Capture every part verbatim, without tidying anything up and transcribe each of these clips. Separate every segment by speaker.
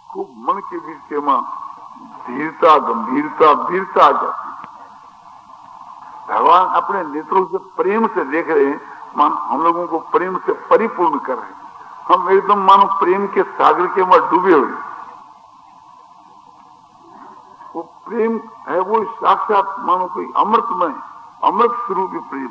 Speaker 1: खूब मन के बीच में धीरता, गंभीरता, वीरता आ जाती है। भगवान अपने नेत्रों से प्रेम से देख रहे हैं, मान हम लोगों को प्रेम से परिपूर्ण कर रहे हैं। हम एकदम मानो प्रेम के सागर के में डूबे हुए। वो प्रेम है, वो साक्षात मानो कोई अमृतमय, अमृत स्वरूप प्रेम।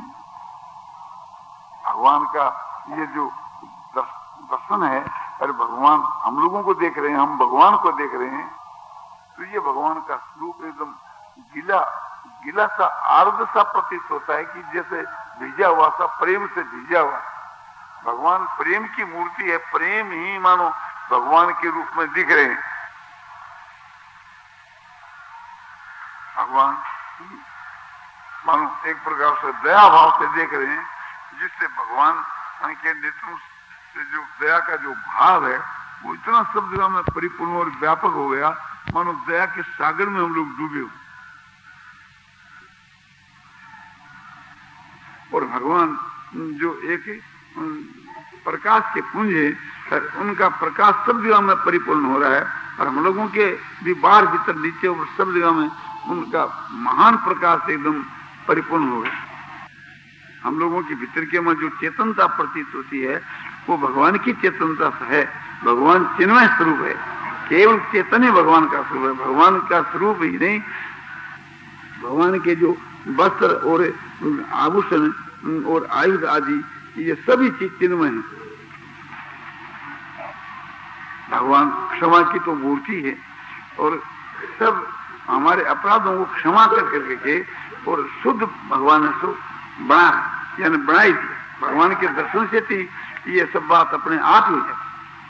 Speaker 1: भगवान का ये जो दर्शन है, अरे भगवान हम लोगों को देख रहे हैं, हम भगवान को देख रहे हैं, तो ये भगवान का स्वरूप एकदम गीला गीला सा, आर्द्र सा प्रतीत होता है कि जैसे भीजा हुआ सा, प्रेम से भीजा हुआ। भगवान प्रेम की मूर्ति है, प्रेम ही मानो भगवान के रूप में दिख रहे हैं। भगवान मानो एक प्रकार से दया भाव से देख रहे हैं, जिससे भगवान के नेत्रों से जो दया का जो भाव है वो इतना सब जगह में परिपूर्ण और व्यापक हो गया, मानो दया के सागर में हम लोग डूबे हो। और भगवान जो एक प्रकाश के पुंज है, उनका प्रकाश सब जगह में परिपूर्ण हो रहा है, और हम लोगों के भी बाहर भीतर नीचे और सब जगह में उनका महान प्रकाश एकदम परिपूर्ण हो गया। हम लोगों के भीतर के में जो चेतनता प्रतीत होती है वो भगवान की चेतनता है। भगवान चिन्मय स्वरूप है, केवल चेतन ही भगवान का स्वरूप है। भगवान का स्वरूप ही नहीं, भगवान के जो वस्त्र और आभूषण और आयुध आदि ये सभी चीज चिन्मय है। भगवान क्षमा की तो मूर्ति है, और सब हमारे अपराधों को क्षमा कर करके के और शुद्ध भगवान ने शुद्ध बना, यानी बनाई थी। भगवान के दर्शन से थी ये सब बात अपने आप ही है।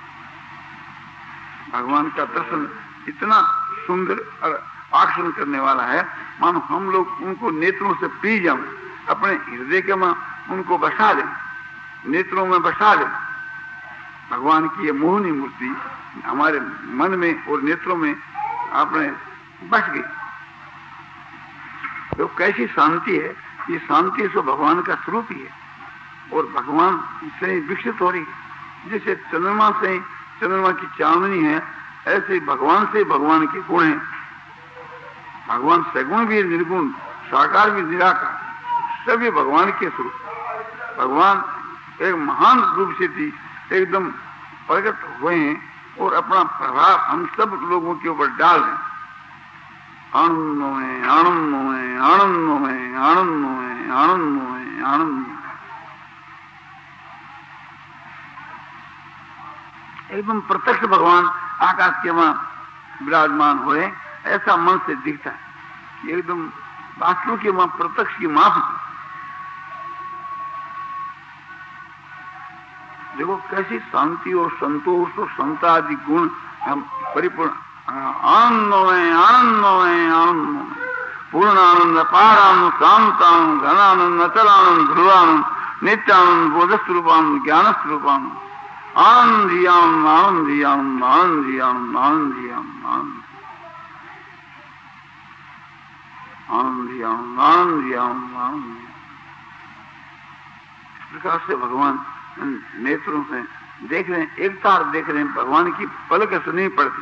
Speaker 1: भगवान का दर्शन इतना सुंदर और आकर्षण करने वाला है, मानो हम लोग उनको नेत्रों से पी जाएं, अपने हृदय के में उनको बसा लें, नेत्रों में बसा लें। भगवान की ये मोहनी मूर्ति हमारे मन में और नेत्रों में आपने बस गई। तो कैसी शांति है, ये शांति तो भगवान का स्वरूप ही है, और भगवान से ही विकसित हो रही है। जैसे चंद्रमा से ही चंद्रमा की चांदनी है, ऐसे ही भगवान से भगवान के गुण हैं। भगवान सगुण भी निर्गुण, साकार भी निराकार, सभी भगवान के स्वरूप। भगवान एक महान रूप से थी एकदम प्रकट हुए हैं, और अपना प्रभाव हम सब लोगों के ऊपर डाल रहे हैं। आनंद में आनंद में आनंद में आनंद में आनंद में आनंद में एकदम प्रत्यक्ष भगवान आकाश के वहां विराजमान हुए, ऐसा मन से दिखता है। एकदम वास्तव के वहां प्रत्यक्ष की माफी। देखो कैसी शांति और संतोष और समता आदि गुण हम परिपूर्ण आनंद में आनंद में आनंद में पूर्ण आनंद, पार आनंद, शांत आनंद, घन आनंद, अचल आनंद, ध्रुवानंद, नित्यानंद, बोध स्वरूपानंद, ज्ञान स्वरूपानंद, आनंद ही आनंद, आनंद ही आनंद, आनंद ही आनंद, आनंद ही आनंद, आनंद ही आनंद, आनंद ही आनंद, आनंद। इस प्रकार से भगवान नेत्रों से देख रहे हैं, एक तार देख रहे हैं, भगवान की पलक से नहीं पड़ती।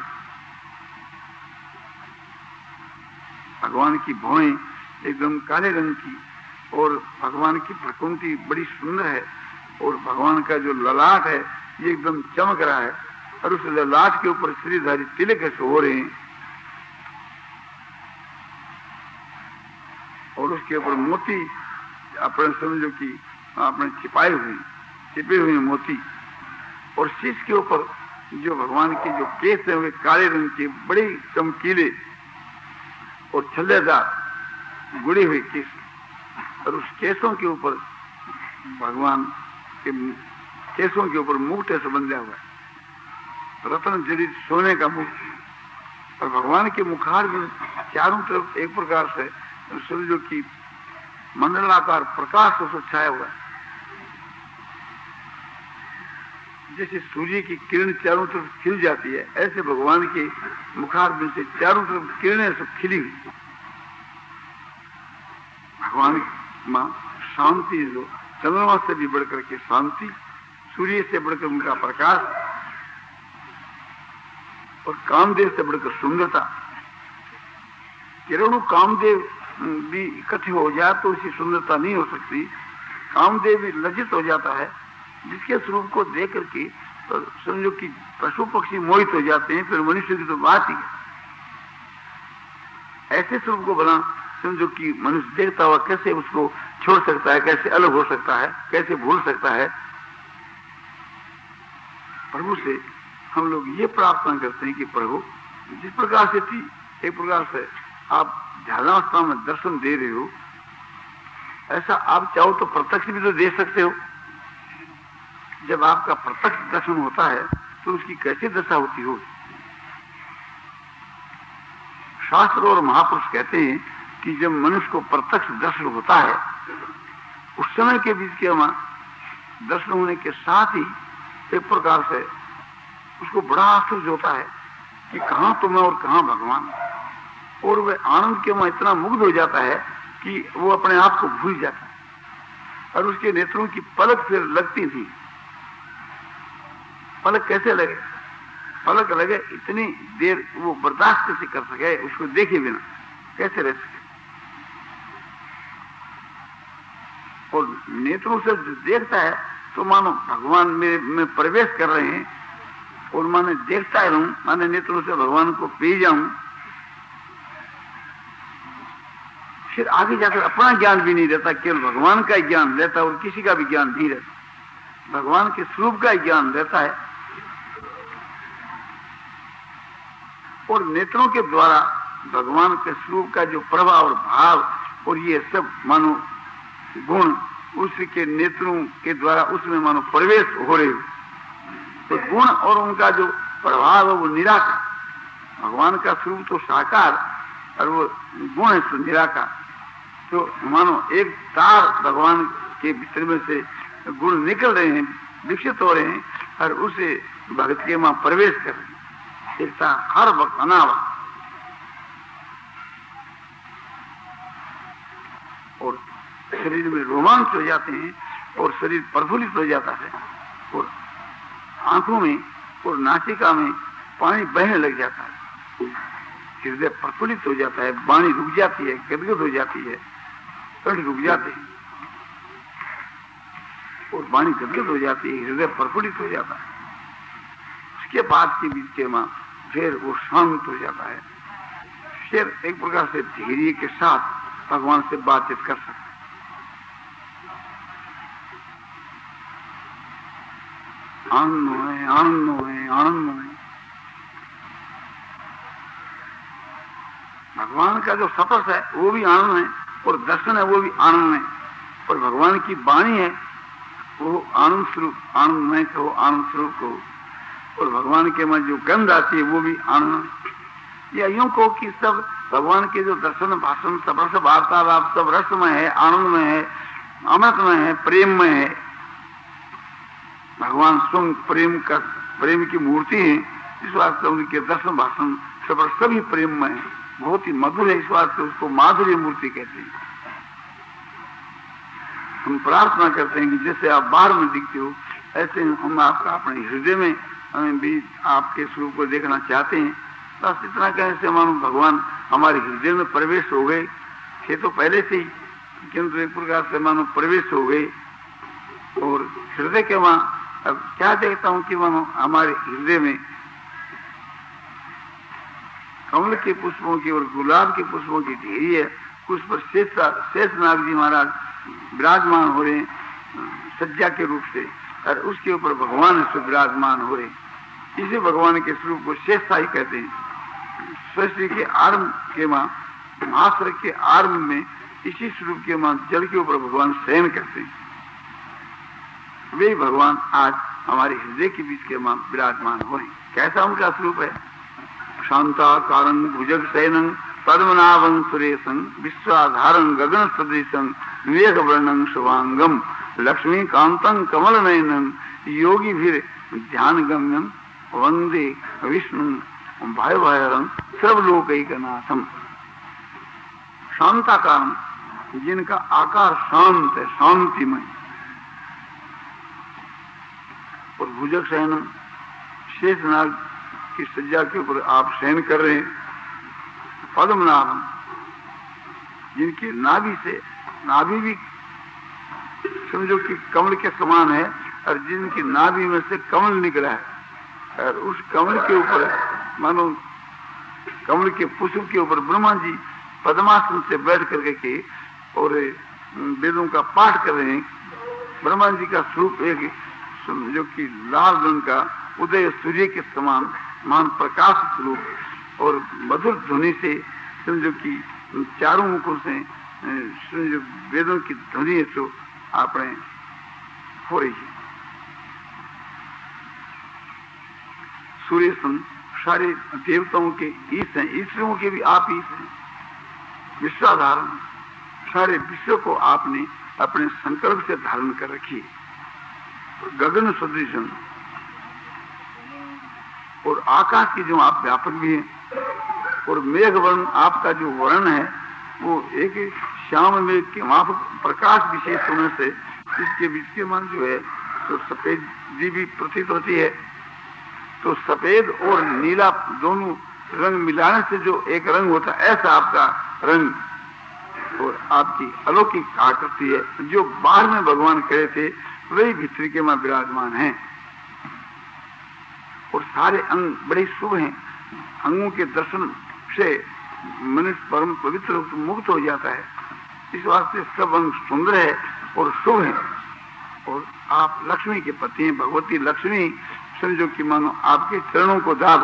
Speaker 1: भगवान की भौएं एकदम काले रंग की, और भगवान की प्रकृति बड़ी सुंदर है, और भगवान का जो ललाट है ये एकदम चमक रहा है, और उस ललाट के ऊपर श्रीधारी तिलक हो रहे हैं, और उसके ऊपर मोती अपने समझो कि आपने छिपाए हुए छिपे हुए मोती, और शीश के ऊपर जो भगवान के जो केस है वे काले रंग के बड़े चमकीले और छल्लेदार गुड़े हुए केस, और उस केसों के ऊपर भगवान के केसों के ऊपर मुकुट से बंधा हुआ है, रत्न जड़ित सोने का मुकुट। और भगवान के मुखार में चारों तरफ एक प्रकार से सूर्य की मंडलाकार प्रकाश उसको छाया हुआ है। जैसे सूर्य की किरण चारों तरफ खिल जाती है, ऐसे भगवान के मुखार में से चारों तरफ किरणें सब खिली हुई। भगवान मां शांति, जो चंद्रमा से भी बढ़कर के शांति, सूर्य से बढ़कर उनका प्रकाश, और कामदेव से बढ़कर सुंदरता। किरणों कामदेव भी इकट्ठे हो जाए तो उसकी सुंदरता नहीं हो सकती। कामदेव भी लज्जित हो जाता है, जिसके स्वरूप को देख करके तो समझो कि पशु पक्षी मोहित हो जाते हैं, फिर मनुष्य की तो बात ही है। ऐसे स्वरूप को बना समझो कि मनुष्य देखता हुआ कैसे उसको छोड़ सकता है, कैसे अलग हो सकता है, कैसे भूल सकता है। प्रभु से हम लोग ये प्रार्थना करते हैं कि प्रभु जिस प्रकार से थी एक प्रकार से आप ध्यानावस्था में दर्शन दे रहे हो, ऐसा आप चाहो तो प्रत्यक्ष भी तो दे सकते हो। जब आपका प्रत्यक्ष दर्शन होता है तो उसकी कैसी दशा होती हो। शास्त्र और महापुरुष कहते हैं कि जब मनुष्य को प्रत्यक्ष दर्शन होता है, उस समय के बीच के दर्शन होने के साथ ही एक प्रकार से उसको बड़ा आश्चर्य होता है कि कहां तो मैं और कहां भगवान, और वह आनंद के वहां इतना मुग्ध हो जाता है कि वो अपने आप को भूल जाता है, और उसके नेत्रों की पलक फिर लगती थी। पलक कैसे लगे? पलक लगे इतनी देर वो बर्दाश्त कैसे कर सके, उसको देखे बिना कैसे रह सके। और नेत्रों से जो देखता है तो मानो भगवान मेरे में प्रवेश कर रहे हैं, और माने देखता रहूं, माने नेत्रों से भगवान को पी जाऊं। फिर आगे जाकर अपना ज्ञान भी नहीं रहता, केवल भगवान का ज्ञान रहता है और किसी का भी ज्ञान नहीं रहता। भगवान के स्वरूप का ज्ञान रहता है, और नेत्रों के द्वारा भगवान के स्वरूप का जो प्रभाव और भाव और ये सब मानो गुण उसके नेत्रों के द्वारा उसमें मानो प्रवेश हो रहे हो। तो गुण और उनका जो प्रभाव है वो निराकार। भगवान का स्वरूप तो साकार और वो गुण है तो निराकार। तो मानो एक तार भगवान के भीतर में से गुण निकल रहे हैं, विकसित हो रहे हैं, और उसे भक्त के वहां प्रवेश कर रहे हैं। एकता हर वक्त अनावा, और शरीर में रोमांच हो जाते हैं, और शरीर प्रफुल्लित हो जाता है, और आंखों में और नासिका में पानी बहने लग जाता है, हृदय प्रफुल्लित हो जाता है, वाणी रुक जाती है, गदगद हो जाती है, कंठ रुक जाते हैं और वाणी गदगद हो जाती है, हृदय प्रफुल्लित हो जाता है। उसके बाद के बीच के मां फिर वो शांत हो जाता है, फिर एक प्रकार से धैर्य के साथ भगवान से बातचीत कर सकते हैं। आनंद है, आनंद है, आनंद है। भगवान का जो सतस है वो भी आनंद है, और दर्शन है वो भी आनंद है, और भगवान की वाणी है वो आनंद स्वरूप, आनंदमय कहो, आनंद स्वरूप कहो, और भगवान के मन जो गंध आती है वो भी आनंद। या यूं कहो कि सब भगवान के जो दर्शन भाषण सब रस वार्तालाप सब रसमय है, आनंदमय है, अमृतमय है, प्रेममय है। भगवान स्वयं प्रेम का प्रेम की मूर्ति है, इस बात से उनके दर्शन भाषण सब सभी प्रेममय है, बहुत ही मधुर है, इस बात से उसको माधुर्य मूर्ति कहते हैं। हम प्रार्थना करते हैं कि जैसे आप बाहर में दिखते हो ऐसे हम आपका अपने हृदय में हमें भी आपके स्वरूप को देखना चाहते हैं। बस इतना कहने से मानो भगवान हमारे हृदय में प्रवेश हो गए थे तो पहले से ही, किंतु एक प्रकार से मानो प्रवेश हो गए, और हृदय के वहां अब क्या देखता हूं कि मानो हमारे हृदय में कमल के पुष्पों की और गुलाब के पुष्पों की ढेरी है, उस पर शेष शेषनाग जी महाराज विराजमान हो रहे सज्जा के रूप से, और उसके ऊपर भगवान से विराजमान हो रहे। इसे भगवान के स्वरूप को शेषशाही कहते हैं। सृष्टि के आरंभ के मां महाश्र के आरंभ में इसी स्वरूप के मां जल के ऊपर भगवान शयन करते हैं। वे भगवान आज हमारे हृदय के बीच के मां विराजमान हो रहे। कैसा उनका स्वरूप है? शांताकारं भुजग शयनं पद्मनाभं सुरेशं विश्वाधारं गगन सदृशं विवेक वर्णं शुभांगम लक्ष्मीकांतं कमलनयनं योगी भीर ध्यान गम्यं वंदे विष्णु भय भयरं सर्वलोकैकनाथम। शांताकारं, जिनका आकार शांत है, शांतिमय, और भुजग शयनम, शेषनाग की सज्जा के ऊपर आप शयन कर रहे हैं। पद्मनाभम, जिनकी नाभि से, नाभि भी समझो कि कमल के समान है, और जिनकी नाभि में से कमल निकला है, और उस कमल के ऊपर मानो कमल के पुष्प के ऊपर ब्रह्मा जी पद्मासन से बैठ करके के और वेदों का पाठ कर रहे हैं। ब्रह्मा जी का स्वरूप एक जो कि लाल रंग का उदय सूर्य के समान मान प्रकाश स्वरूप, और मधुर ध्वनि से समझो कि चारों मुखों से समझो वेदों की ध्वनि तो आपने हो रही है। सूर्य सन सारे देवताओं के ईश हैं, ईश्वरों के भी आप ईश हैं, विश्वाधारण, सारे विश्व को आपने अपने संकल्प से धारण कर रखी। गगन सदृशम, और आकाश की जो आप व्यापक भी हैं, और मेघ वर्ण आपका जो वर्ण है वो एक श्याम मेघ के वहां प्रकाश विशेष होने से इसके बीच के मन जो है तो सफेद जी भी प्रतीत होती है। तो सफेद और नीला दोनों रंग मिलाने से जो एक रंग होता है, ऐसा आपका रंग और आपकी अलौकिक आकृति है। जो बाहर में भगवान खड़े थे वही भीतर के में विराजमान हैं, और सारे अंग बड़े शुभ हैं। अंगों के दर्शन से मनुष्य परम पवित्र रूप से मुक्त हो जाता है। इस वास्ते सब अंग सुंदर है और शुभ है। और आप लक्ष्मी के पति हैं, भगवती लक्ष्मी समझो कि मानो आपके चरणों को दाब,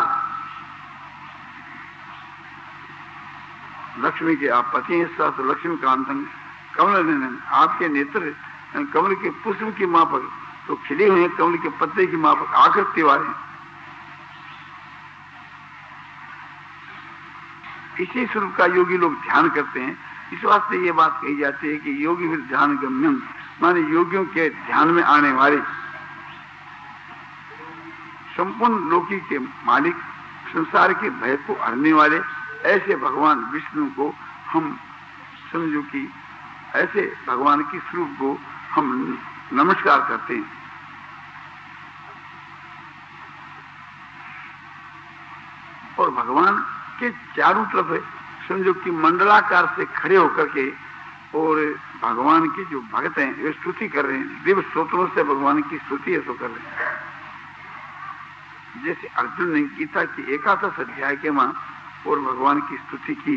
Speaker 1: लक्ष्मी के आप पति हैं। साथ लक्ष्मी कांतन कमल नयन, आपके नेत्र कमल के पुष्प की मापक तो खिले हुए हैं, कमल के पत्ते की मापक आकृति वाले। इसी स्वरूप का योगी लोग ध्यान करते हैं। इस वास्ते ये बात कही जाती है कि योगी फिर ध्यान गम्यम, माने योगियों के ध्यान में आने वाले, संपूर्ण लोकी के मालिक, संसार के भय को हरने वाले ऐसे भगवान विष्णु को हम समझो कि ऐसे भगवान की स्वरूप को हम नमस्कार करते हैं। और भगवान के चारों तरफ समझो कि मंडलाकार से खड़े होकर के और भगवान के जो भक्त हैं वे स्तुति कर रहे हैं, दिव्य स्तोत्रों से भगवान की स्तुति ऐसा कर रहे हैं। जैसे अर्जुन ने गीता की एकादश अध्याय के मां और भगवान की स्तुति की।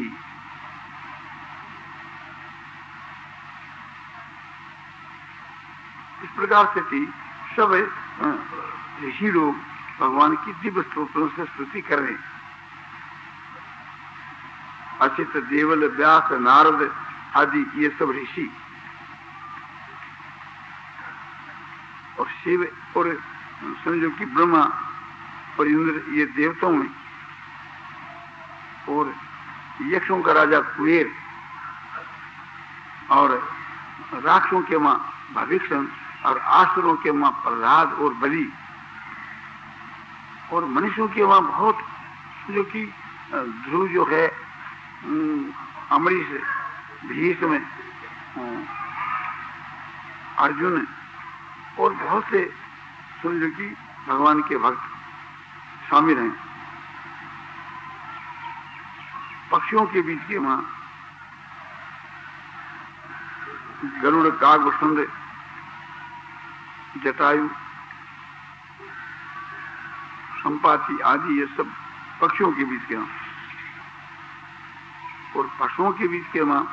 Speaker 1: इस प्रकार से थी सब ऋषि लोग भगवान की दिव्य स्तोत्रों से स्तुति कर रहे हैं। अचित, देवल, व्यास, नारद आदि ये सब ऋषि और शिव और समझो कि ब्रह्मा और इंद्र ये देवताओं में, और यक्षों का राजा कुबेर और राक्षसों के मां भविष्य और आसुरों के मां प्रहलाद और बलि, और मनुष्यों के वहां बहुत जो कि ध्रुव जो है, अमरीश, भीष्म, अर्जुन और बहुत से समझो कि भगवान के भक्त शामिल हैं। पक्षियों के बीच के वहां गरुड़, काग, वसुंध, जटायु, संपाति आदि ये सब पक्षियों के बीच के वहां, और पशुओं के बीच के वहां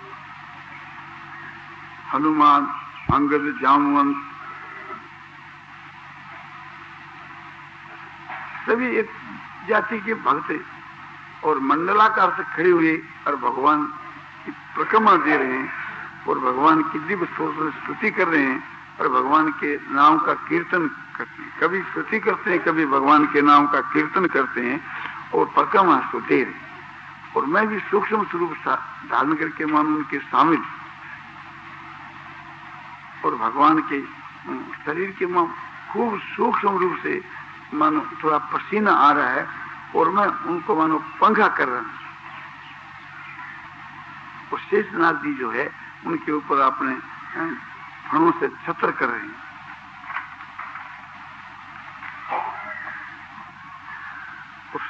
Speaker 1: हनुमान, अंगद, जामवंत सभी एक जाति के भक्त और मंडलाकार से खड़े हुए और भगवान की परिक्रमा दे रहे हैं, और भगवान की दिव्य स्तुति कर रहे हैं, और भगवान के नाम का कीर्तन करते हैं। कभी स्तुति करते हैं, कभी भगवान के नाम का कीर्तन करते हैं और परिक्रमा को दे रहे हैं। और मैं भी सूक्ष्म स्वरूप धारण करके मानो उनके शामिल, और भगवान के शरीर के मां खूब सूक्ष्म रूप से मानो थोड़ा पसीना आ रहा है, और मैं उनको मानो पंखा कर रहा हूं। और शेषनाग जी जो है उनके ऊपर अपने फणों से छत्र कर रहे हैं।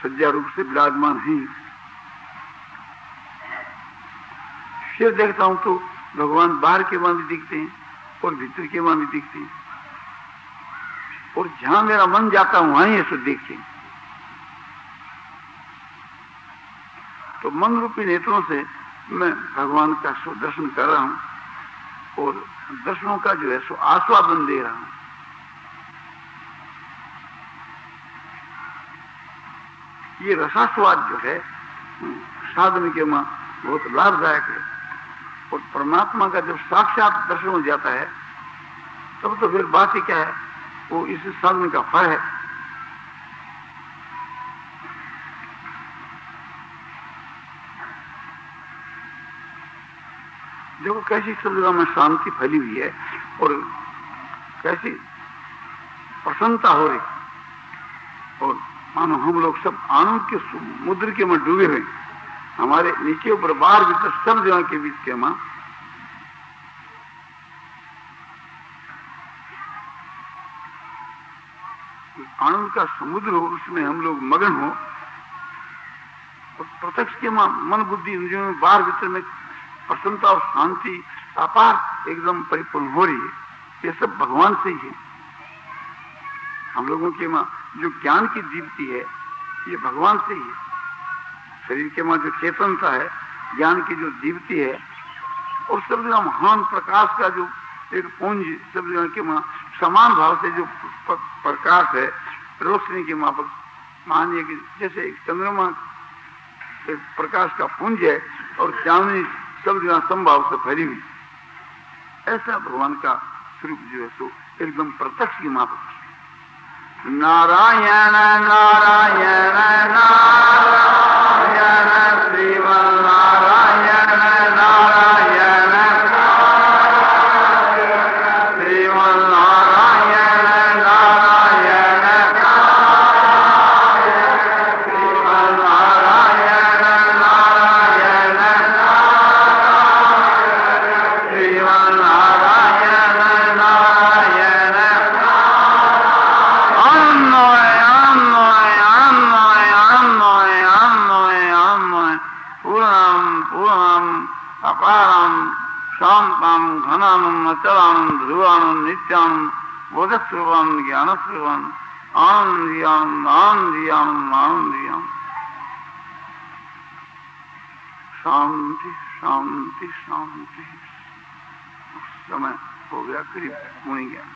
Speaker 1: सज्जा रूप से विराजमान हैं। फिर देखता हूं तो भगवान बाहर के वहां भी दिखते हैं और भीतर के वहां भी दिखते हैं, और जहां मेरा मन जाता हूं वहीं ऐसे दिखते हैं। तो मन रूपी नेत्रों से मैं भगवान का दर्शन कर रहा हूं और दर्शनों का जो है सो आस्वादन दे रहा हूं। ये रसास्वाद जो है साधन के मां बहुत लाभदायक है, और परमात्मा का जब साक्षात दर्शन हो जाता है तब तो फिर बात ही क्या है, वो इस साधन का फल है। देखो कैसी सब जगह में शांति फैली हुई है और कैसी प्रसन्नता हो रही, और मानो हम लोग सब आनंद के समुद्र के में डूबे हुए, हमारे नीचे ऊपर बाहर भीतर सब जगह के बीच के मां आनंद का समुद्र हो, उसमें हम लोग मगन हो, और प्रत्यक्ष के मां मन बुद्धि इंद्रियों में बाहर भीतर में प्रसन्नता और शांति अपार एकदम परिपूर्ण हो रही है। ये सब भगवान से ही है। हम लोगों के मां जो ज्ञान की दीप्ति है ये भगवान से ही है। शरीर के मां जो चेतनता है, ज्ञान की जो दीप्ति है, और सब जगह महान प्रकाश का जो एक पुंज सब जगह के मां समान भाव से जो प्रकाश है, रोशनी के मां मानिए कि जैसे चंद्रमा एक प्रकाश का पुंज है और चांदनी सब जगह समभाव से फैली हुई, ऐसा भगवान का स्वरूप जो है सो एकदम प्रत्यक्ष की मां। नारायण नारायण नारायण श्रीमन नारायण नारायण श्रीमन नारायण नारायण श्रीमन नारायण नारायण श्रीमन नारायण नारायण अपारम शांतम घनम अचलम ध्रुवम नित्यम बोधस्वरूपम ज्ञानस्वरूपम आनंदियम आनंदियम आनंदियम। शांति शांति शांति। समय हो गया करीब, मुनि गया।